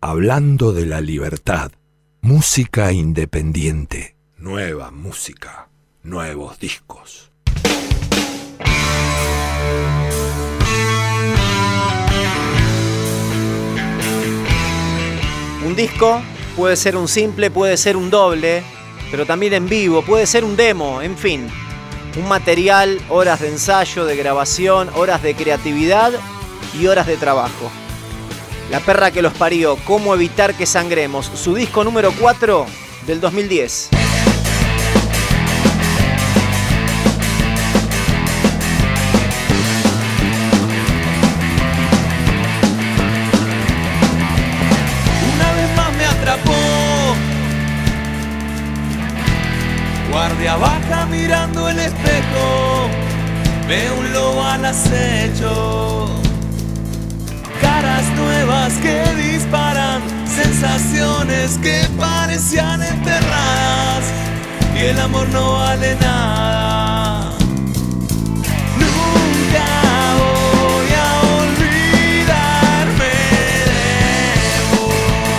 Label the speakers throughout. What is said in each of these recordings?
Speaker 1: hablando de la libertad, música independiente, nueva música, nuevos discos.
Speaker 2: Un disco puede ser un simple, puede ser un doble, pero también en vivo, puede ser un demo, en fin. Un material, horas de ensayo, de grabación, horas de creatividad y horas de trabajo. La perra que los parió, ¿Cómo evitar que sangremos? Su disco número 4 del 2010.
Speaker 3: Guardia baja mirando el espejo, veo un lobo al acecho. Caras nuevas que disparan, sensaciones que parecían enterradas, y el amor no vale nada. Nunca voy a olvidarme de vos.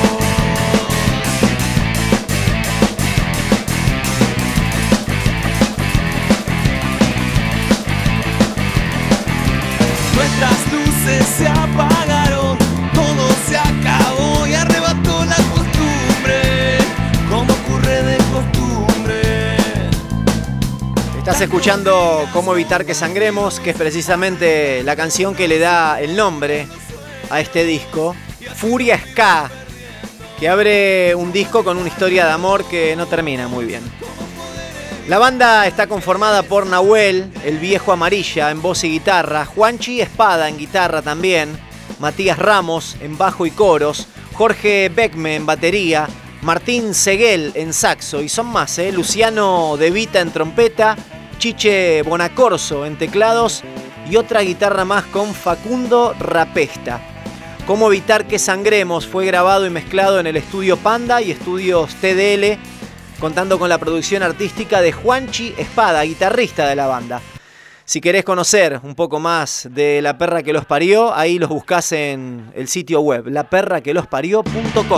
Speaker 3: Nuestras luces se apagaron, todo se acabó y arrebató la costumbre, como ocurre de costumbre.
Speaker 2: Estás escuchando Cómo evitar que sangremos, que es precisamente la canción que le da el nombre a este disco. Furia Ska, que abre un disco con una historia de amor que no termina muy bien. La banda está conformada por Nahuel, el viejo Amarilla, en voz y guitarra, Juanchi Espada en guitarra también, Matías Ramos en bajo y coros, Jorge Beckme en batería, Martín Seguel en saxo, y son más, Luciano De Vita en trompeta, Chiche Bonacorso en teclados y otra guitarra más con Facundo Rapesta. Cómo evitar que sangremos fue grabado y mezclado en el estudio Panda y estudios TDL, contando con la producción artística de Juanchi Espada, guitarrista de la banda. Si querés conocer un poco más de La Perra que los parió, ahí los buscás en el sitio web, laperraquelosparió.com.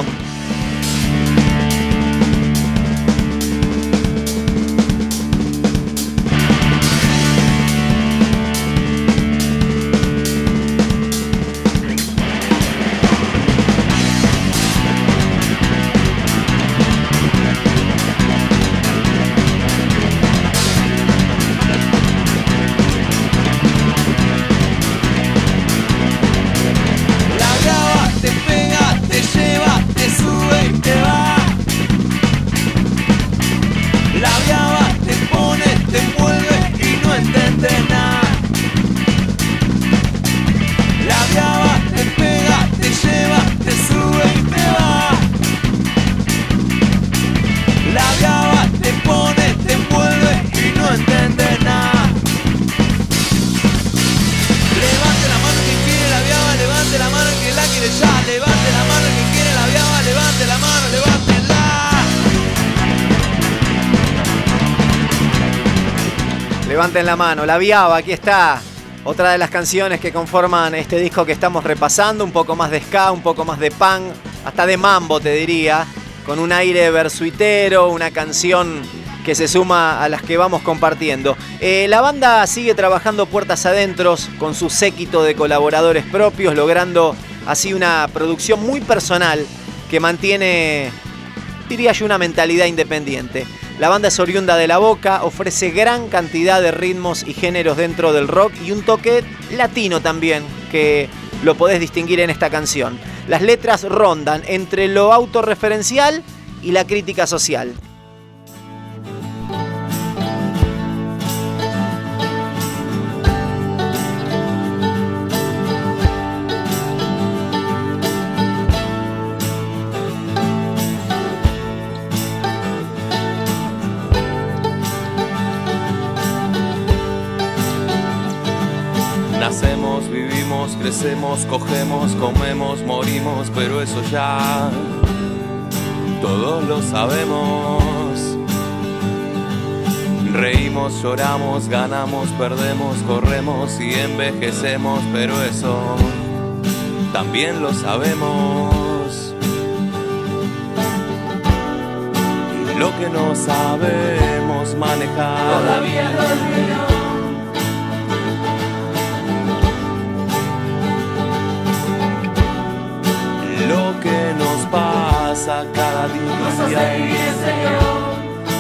Speaker 2: Levanten la mano, La Viaba, aquí está. Otra de las canciones que conforman este disco que estamos repasando, un poco más de ska, un poco más de punk, hasta de mambo te diría, con un aire versuitero, una canción que se suma a las que vamos compartiendo. La banda sigue trabajando puertas adentro con su séquito de colaboradores propios, logrando así una producción muy personal que mantiene, diría yo, una mentalidad independiente. La banda es oriunda de La Boca, ofrece gran cantidad de ritmos y géneros dentro del rock y un toque latino también, que lo podés distinguir en esta canción. Las letras rondan entre lo autorreferencial y la crítica social.
Speaker 3: Nacemos, vivimos, crecemos, cogemos, comemos, morimos, pero eso ya todos lo sabemos. Reímos, lloramos, ganamos, perdemos, corremos y envejecemos, pero eso también lo sabemos. que no sabemos manejar. Todavía no olvido. Lo que nos pasa cada día, Señor.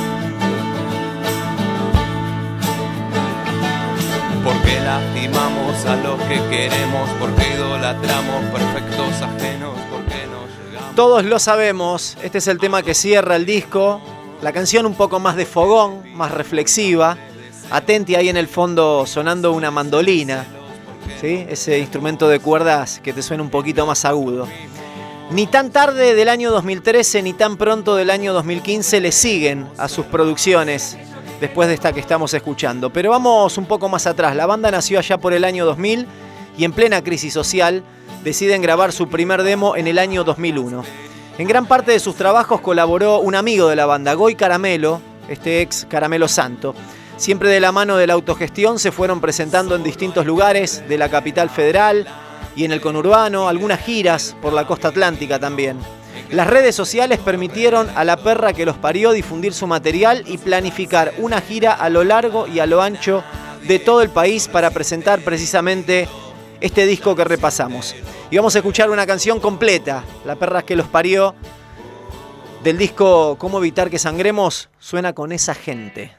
Speaker 3: Porque lastimamos a los que queremos, porque idolatramos perfectos ajenos, porque no llegamos.
Speaker 2: Todos lo sabemos, este es el tema que cierra el disco. La canción un poco más de fogón, más reflexiva. Atenti ahí en el fondo sonando una mandolina, ¿sí? Ese instrumento de cuerdas que te suena un poquito más agudo. Ni tan tarde del año 2013 ni tan pronto del año 2015 le siguen a sus producciones después de esta que estamos escuchando. Pero vamos un poco más atrás. La banda nació allá por el año 2000 y en plena crisis social deciden grabar su primer demo en el año 2001. En gran parte de sus trabajos colaboró un amigo de la banda, Goy Caramelo, este ex Caramelo Santo. Siempre de la mano de la autogestión se fueron presentando en distintos lugares de la capital federal y en el conurbano, algunas giras por la costa atlántica también. Las redes sociales permitieron a la perra que los parió difundir su material y planificar una gira a lo largo y a lo ancho de todo el país para presentar precisamente este disco que repasamos. Y vamos a escuchar una canción completa, La perra que los parió, del disco Cómo evitar que sangremos, suena con esa gente.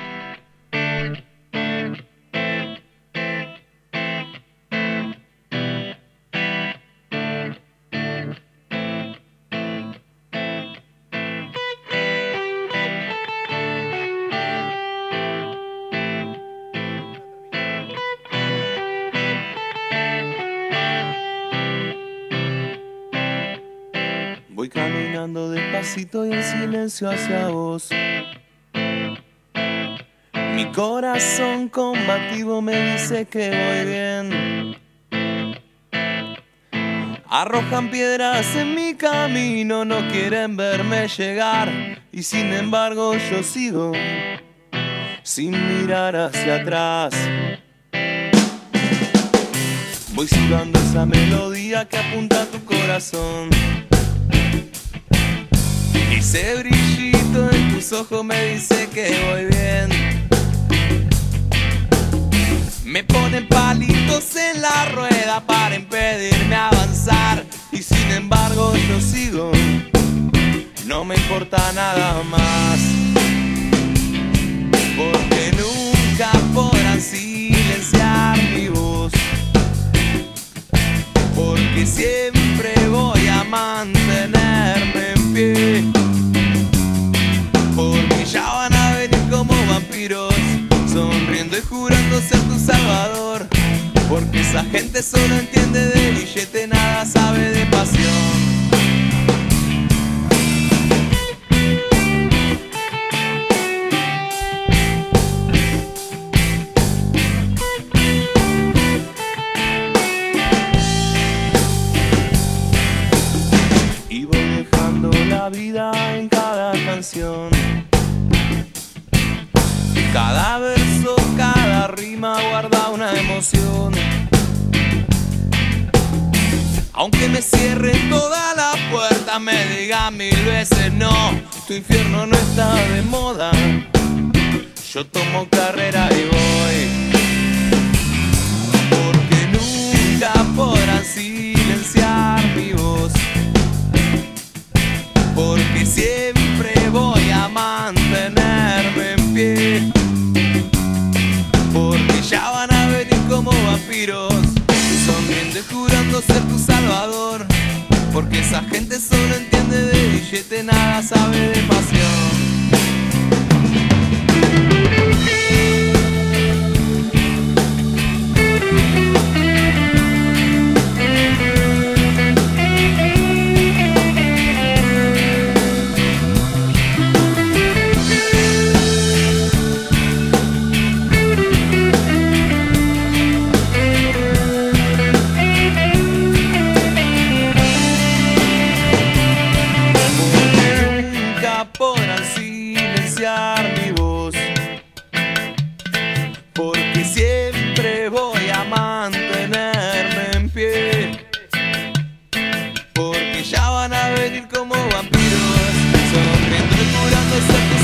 Speaker 3: Voy caminando despacito y en silencio hacia vos. Mi corazón combativo me dice que voy bien. Arrojan piedras en mi camino, no quieren verme llegar. Y sin embargo yo sigo sin mirar hacia atrás. Voy silbando esa melodía que apunta a tu corazón. Ese brillito en tus ojos me dice que voy bien. Me ponen palitos en la rueda para impedirme avanzar. Y sin embargo yo sigo, no me importa nada más. Porque nunca podrán silenciar mi voz. Porque siempre voy a mantenerme en pie. Porque ya van a venir como vampiros, sonriendo y jurando ser tu salvador. Porque esa gente solo entiende de billete, nada sabe de pasión. Y voy dejando la vida en cada canción. Cada verso, cada rima guarda una emoción. Aunque me cierren toda la puerta, me diga 1000 veces no, tu infierno no está de moda. Yo tomo carrera y voy. Porque nunca podrán silenciar mi voz. Porque siempre voy a mantenerme en pie. Porque ya van a venir como vampiros, sonriendo y jurando ser tu salvador. Porque esa gente solo entiende de billete, nada sabe de pasión. Como vampiros, sonriendo y curando ser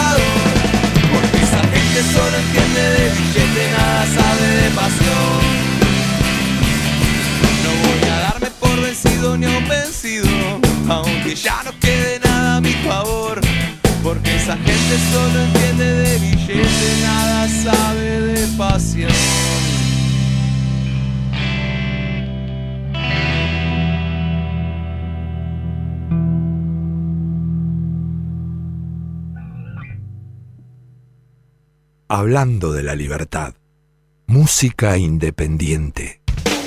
Speaker 3: destrozado. Porque esa gente solo entiende de billete, nada sabe de pasión. No voy a darme por vencido ni aun vencido, aunque ya no quede nada a mi favor. Porque esa gente solo entiende de billete, nada sabe de pasión.
Speaker 1: Hablando de la libertad, música independiente.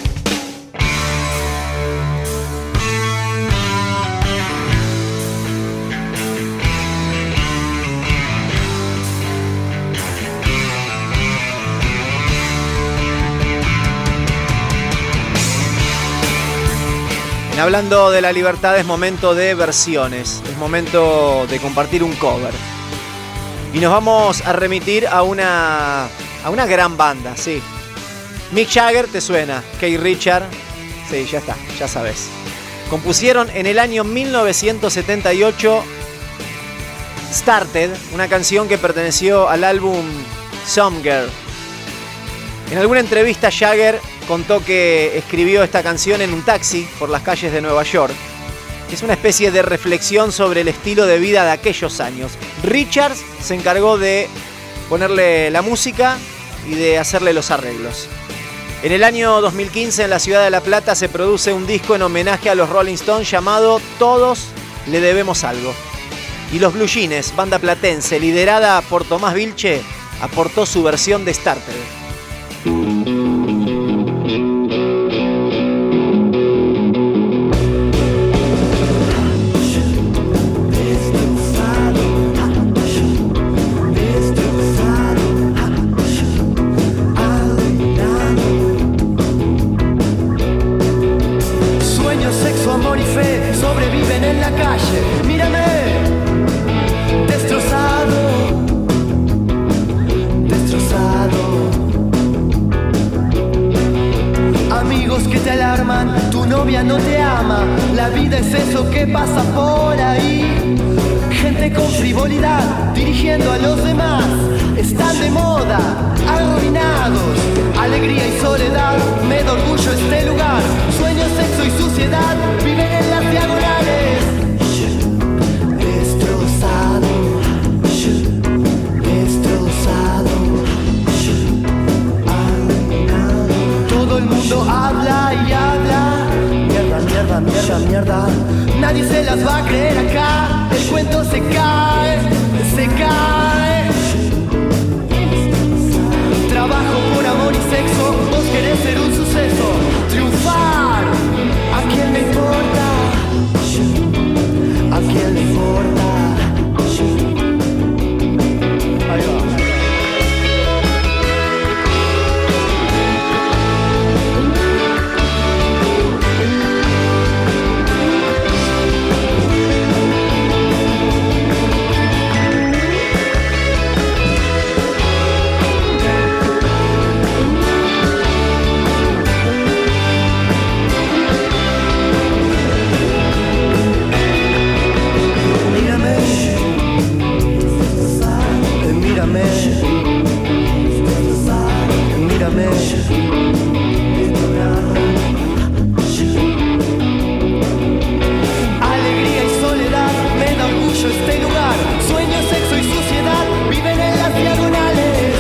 Speaker 2: Hablando de la libertad, es momento de versiones, es momento de compartir un cover. Y nos vamos a remitir a una gran banda, sí. Mick Jagger, ¿te suena? Keith Richards, sí, ya está, ya sabes. Compusieron en el año 1978 Started, una canción que perteneció al álbum Some Girl. En alguna entrevista Jagger contó que escribió esta canción en un taxi por las calles de Nueva York. Es una especie de reflexión sobre el estilo de vida de aquellos años. Richards se encargó de ponerle la música y de hacerle los arreglos. En el año 2015 en la ciudad de La Plata se produce un disco en homenaje a los Rolling Stones llamado Todos le debemos algo. Y los Blue Jeans, banda platense liderada por Tomás Vilche, aportó su versión de Starter.
Speaker 4: No te ama, la vida es eso que pasa por ahí. Gente con frivolidad, dirigiendo a los demás. Están de moda, arruinados. Alegría y soledad, me da orgullo este lugar. Sueño, sexo y suciedad, viven en las diagonales. Destrozado, destrozado, arruinado. Todo el mundo habla y habla. Mierda, mierda, mierda. Nadie se las va a creer acá. El cuento se cae, se cae. Trabajo por amor y sexo. Vos querés ser un suceso. Triunfar. ¿A quién le importa? ¿A quién le importa? Ahí va. Alegría y soledad, me da orgullo este lugar. Sueño, sexo y suciedad, viven en las diagonales.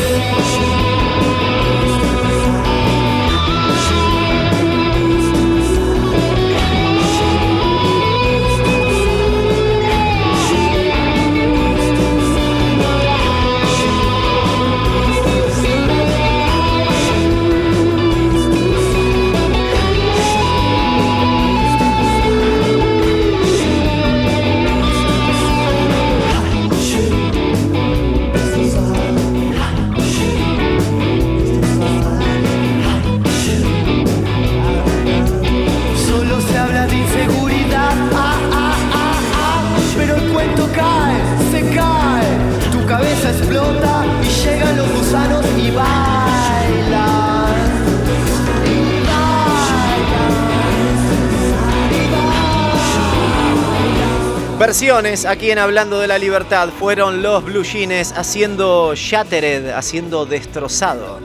Speaker 2: Versiones aquí en Hablando de la Libertad fueron los Blue Jeans haciendo Shattered, haciendo Destrozado.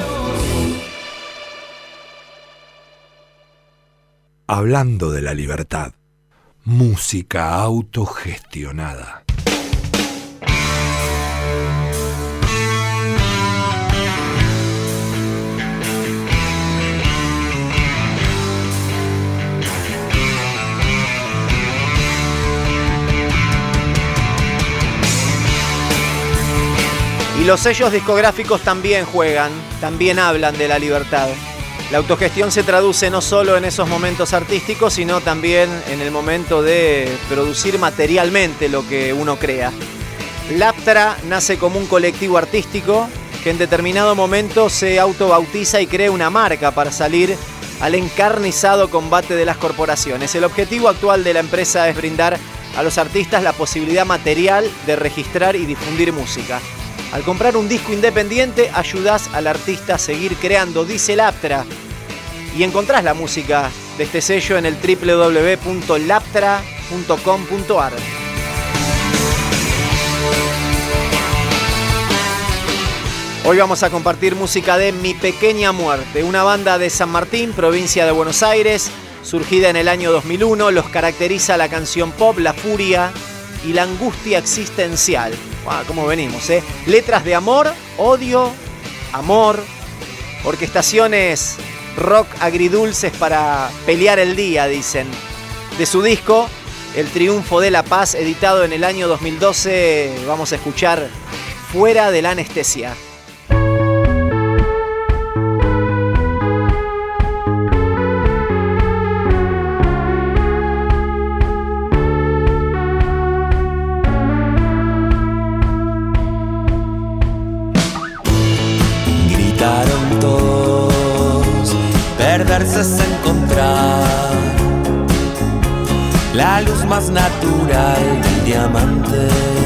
Speaker 1: Hablando de la Libertad, música autogestionada.
Speaker 2: Y los sellos discográficos también juegan, también hablan de la libertad. La autogestión se traduce no solo en esos momentos artísticos, sino también en el momento de producir materialmente lo que uno crea. Laptra nace como un colectivo artístico que en determinado momento se autobautiza y crea una marca para salir al encarnizado combate de las corporaciones. El objetivo actual de la empresa es brindar a los artistas la posibilidad material de registrar y difundir música. Al comprar un disco independiente, ayudás al artista a seguir creando, dice Laptra. Y encontrás la música de este sello en el www.laptra.com.ar. Hoy vamos a compartir música de Mi Pequeña Muerte, una banda de San Martín, provincia de Buenos Aires, surgida en el año 2001. Los caracteriza la canción pop, la furia y la angustia existencial. Wow, ¿cómo venimos, eh? Letras de amor, odio, amor, orquestaciones rock agridulces para pelear el día, dicen. De su disco, El Triunfo de la Paz, editado en el año 2012, vamos a escuchar Fuera de la Anestesia.
Speaker 3: Perderse es encontrar la luz más natural del diamante.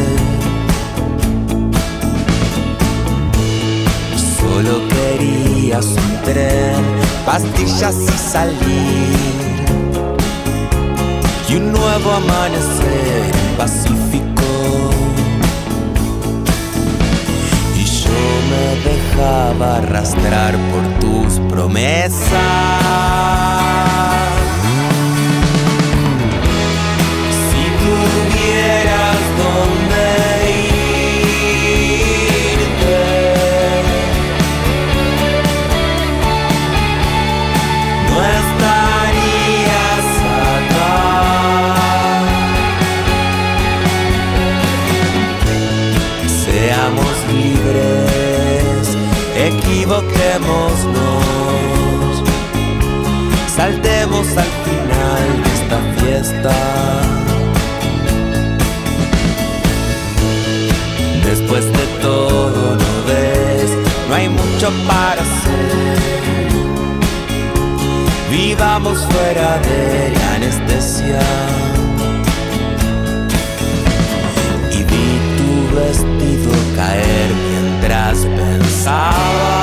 Speaker 3: Solo querías un tren, pastillas y salir, y un nuevo amanecer pacífico. Y yo me dejaba arrastrar por tus promesas. Si tuvieras donde irte, no estarías acá. Seamos libres, equivoquémonos, saltemos al final de esta fiesta. Después de todo, ¿no ves? No hay mucho para hacer. Vivamos fuera de la anestesia. Y vi tu vestido caer mientras pensaba.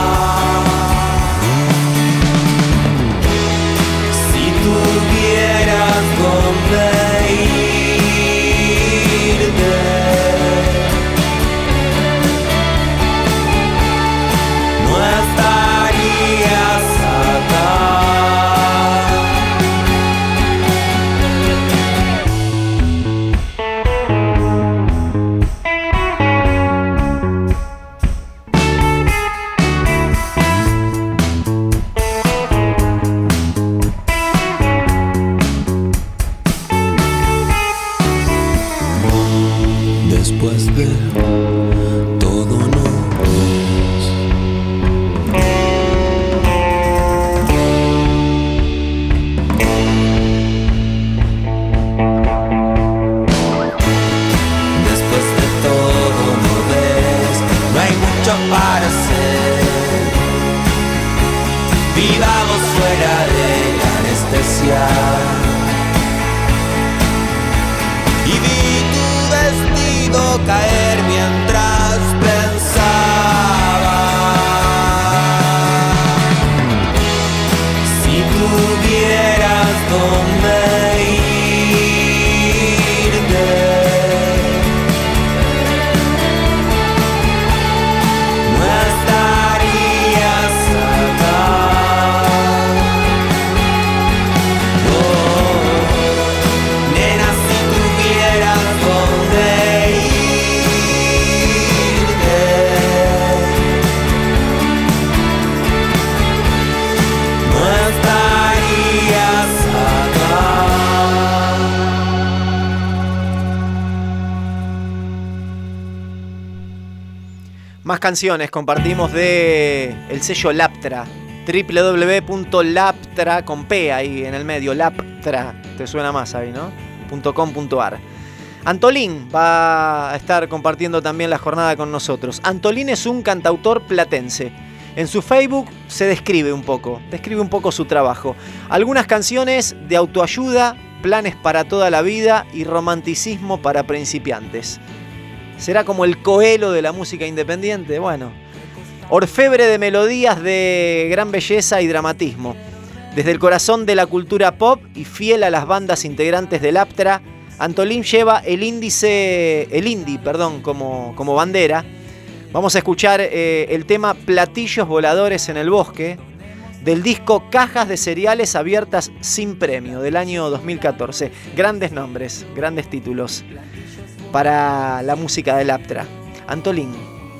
Speaker 3: Si tuvieras donde irte, no estarías acá. Después de todo, no ves. Después de todo, no ves. No hay mucho para hacer. Vivamos fuera de la anestesia. Y vi tu vestido caer mientras pensaba. Si tuvieras donde irte,
Speaker 2: Más canciones compartimos de el sello Laptra, www.laptra, con P ahí en el medio, Laptra, te suena más ahí, ¿no? .com.ar. Antolín va a estar compartiendo también la jornada con nosotros. Antolín es un cantautor platense. En su Facebook se describe un poco su trabajo. Algunas canciones de autoayuda, planes para toda la vida y romanticismo para principiantes. ¿Será como el Coelho de la música independiente? Bueno, orfebre de melodías de gran belleza y dramatismo. Desde el corazón de la cultura pop y fiel a las bandas integrantes del Laptra, Antolín lleva el indie como bandera. Vamos a escuchar el tema Platillos Voladores en el Bosque, del disco Cajas de Cereales Abiertas Sin Premio, del año 2014. Grandes nombres, grandes títulos para la música del Laptra. Antolín.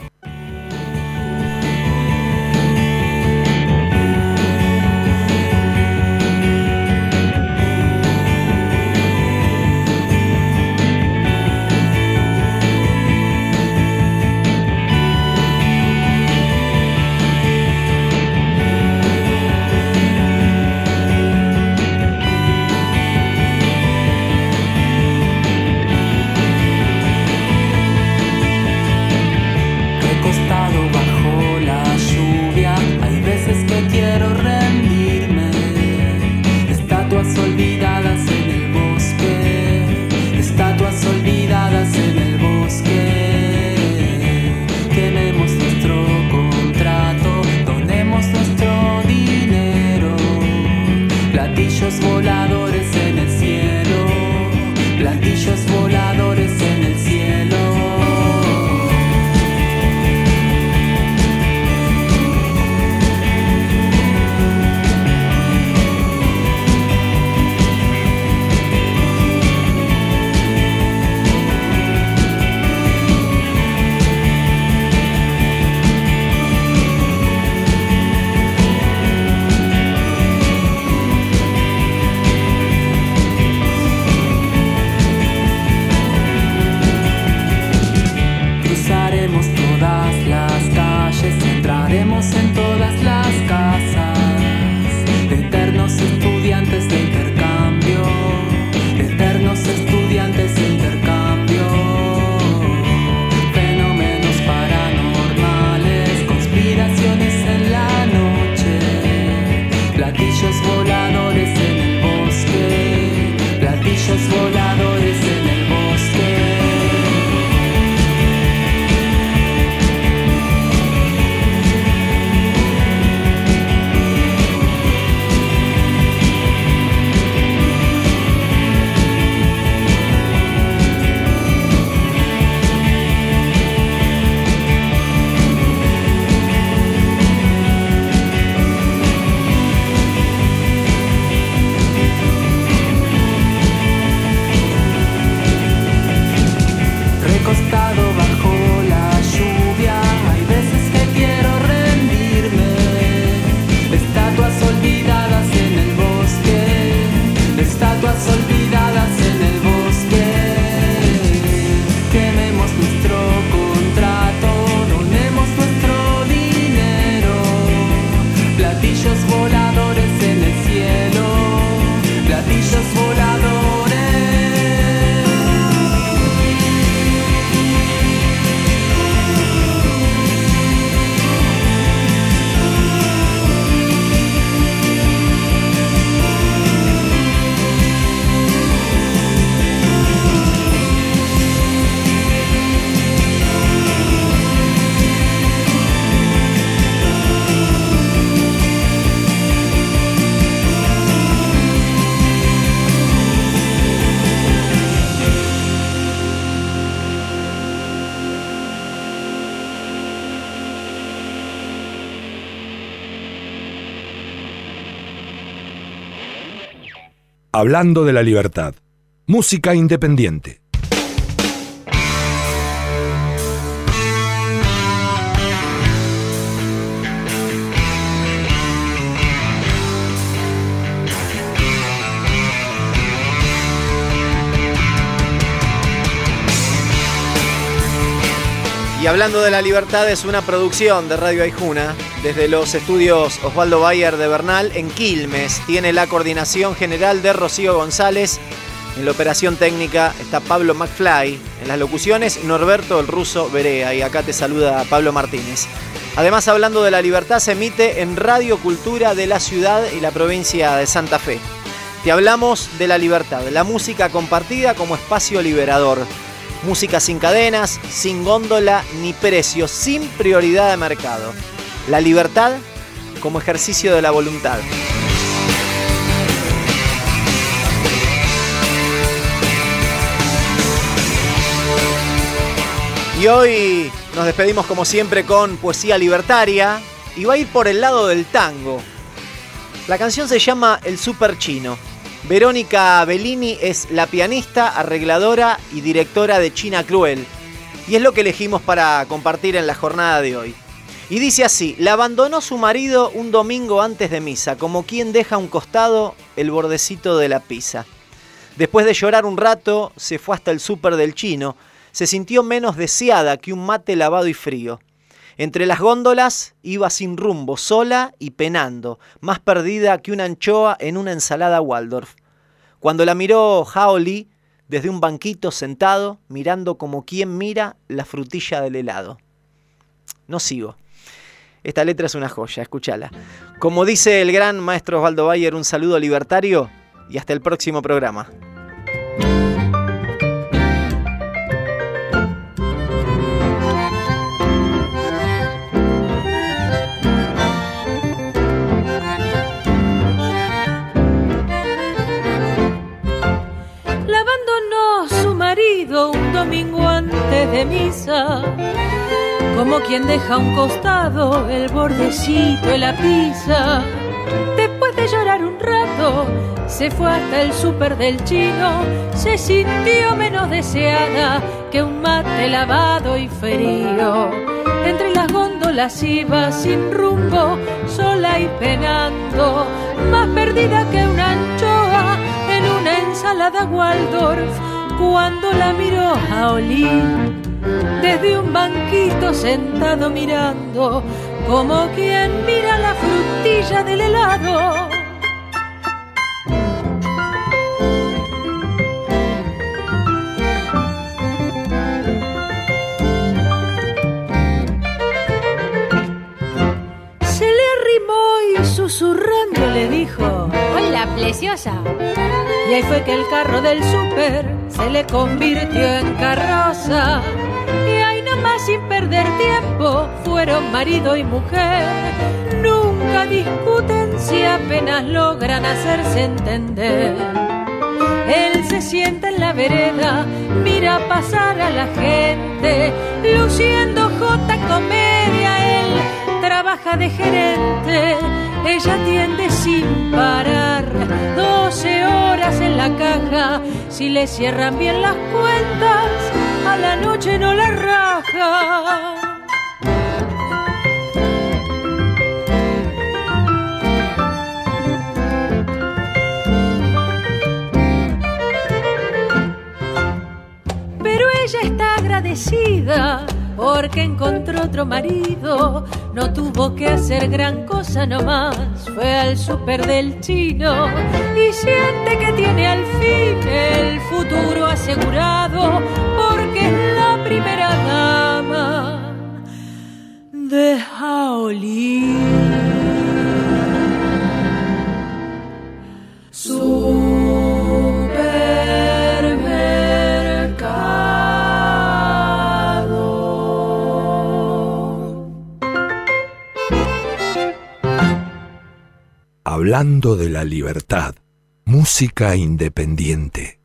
Speaker 1: Hablando de la libertad. Música independiente.
Speaker 2: Y hablando de la libertad, es una producción de Radio Aijuna desde los estudios Osvaldo Bayer de Bernal en Quilmes. Tiene la coordinación general de Rocío González. En la operación técnica está Pablo McFly. En las locuciones, Norberto el Ruso Berea. Y acá te saluda Pablo Martínez. Además, hablando de la libertad, se emite en Radio Cultura de la ciudad y la provincia de Santa Fe. Te hablamos de la libertad, la música compartida como espacio liberador. Música sin cadenas, sin góndola ni precios, sin prioridad de mercado. La libertad como ejercicio de la voluntad. Y hoy nos despedimos como siempre con poesía libertaria y va a ir por el lado del tango. La canción se llama El Super Chino. Verónica Bellini es la pianista, arregladora y directora de China Cruel. Y es lo que elegimos para compartir en la jornada de hoy. Y dice así: la abandonó su marido un domingo antes de misa, como quien deja a un costado el bordecito de la pizza. Después de llorar un rato, se fue hasta el súper del Chino. Se sintió menos deseada que un mate lavado y frío. Entre las góndolas iba sin rumbo, sola y penando, más perdida que una anchoa en una ensalada Waldorf. Cuando la miró Hao Li, desde un banquito sentado, mirando como quien mira la frutilla del helado. No sigo. Esta letra es una joya, escúchala. Como dice el gran maestro Osvaldo Bayer, un saludo libertario y hasta el próximo programa.
Speaker 5: Un domingo antes de misa, como quien deja a un costado el bordecito de la pizza. Después de llorar un rato, se fue hasta el súper del Chino. Se sintió menos deseada que un mate lavado y frío. Entre las góndolas iba sin rumbo, sola y penando, más perdida que una anchoa en una ensalada Waldorf. Cuando la miró a Oli, desde un banquito sentado mirando, como quien mira la frutilla del helado. Se le arrimó y susurrando le dijo: hola, preciosa. Y ahí fue que el carro del súper se le convirtió en carroza. Y ahí nomás sin perder tiempo fueron marido y mujer. Nunca discuten si apenas logran hacerse entender. Él se sienta en la vereda, mira pasar a la gente, luciendo jota comedia. Él trabaja de gerente, ella atiende sin parar, 12 horas en la caja. Si le cierran bien las cuentas, a la noche no la raja. Pero ella está agradecida porque encontró otro marido. No tuvo que hacer gran cosa nomás, fue al súper del Chino y siente que tiene al fin el futuro asegurado, porque es la primera dama de Haoli.
Speaker 1: Hablando de la libertad, música independiente.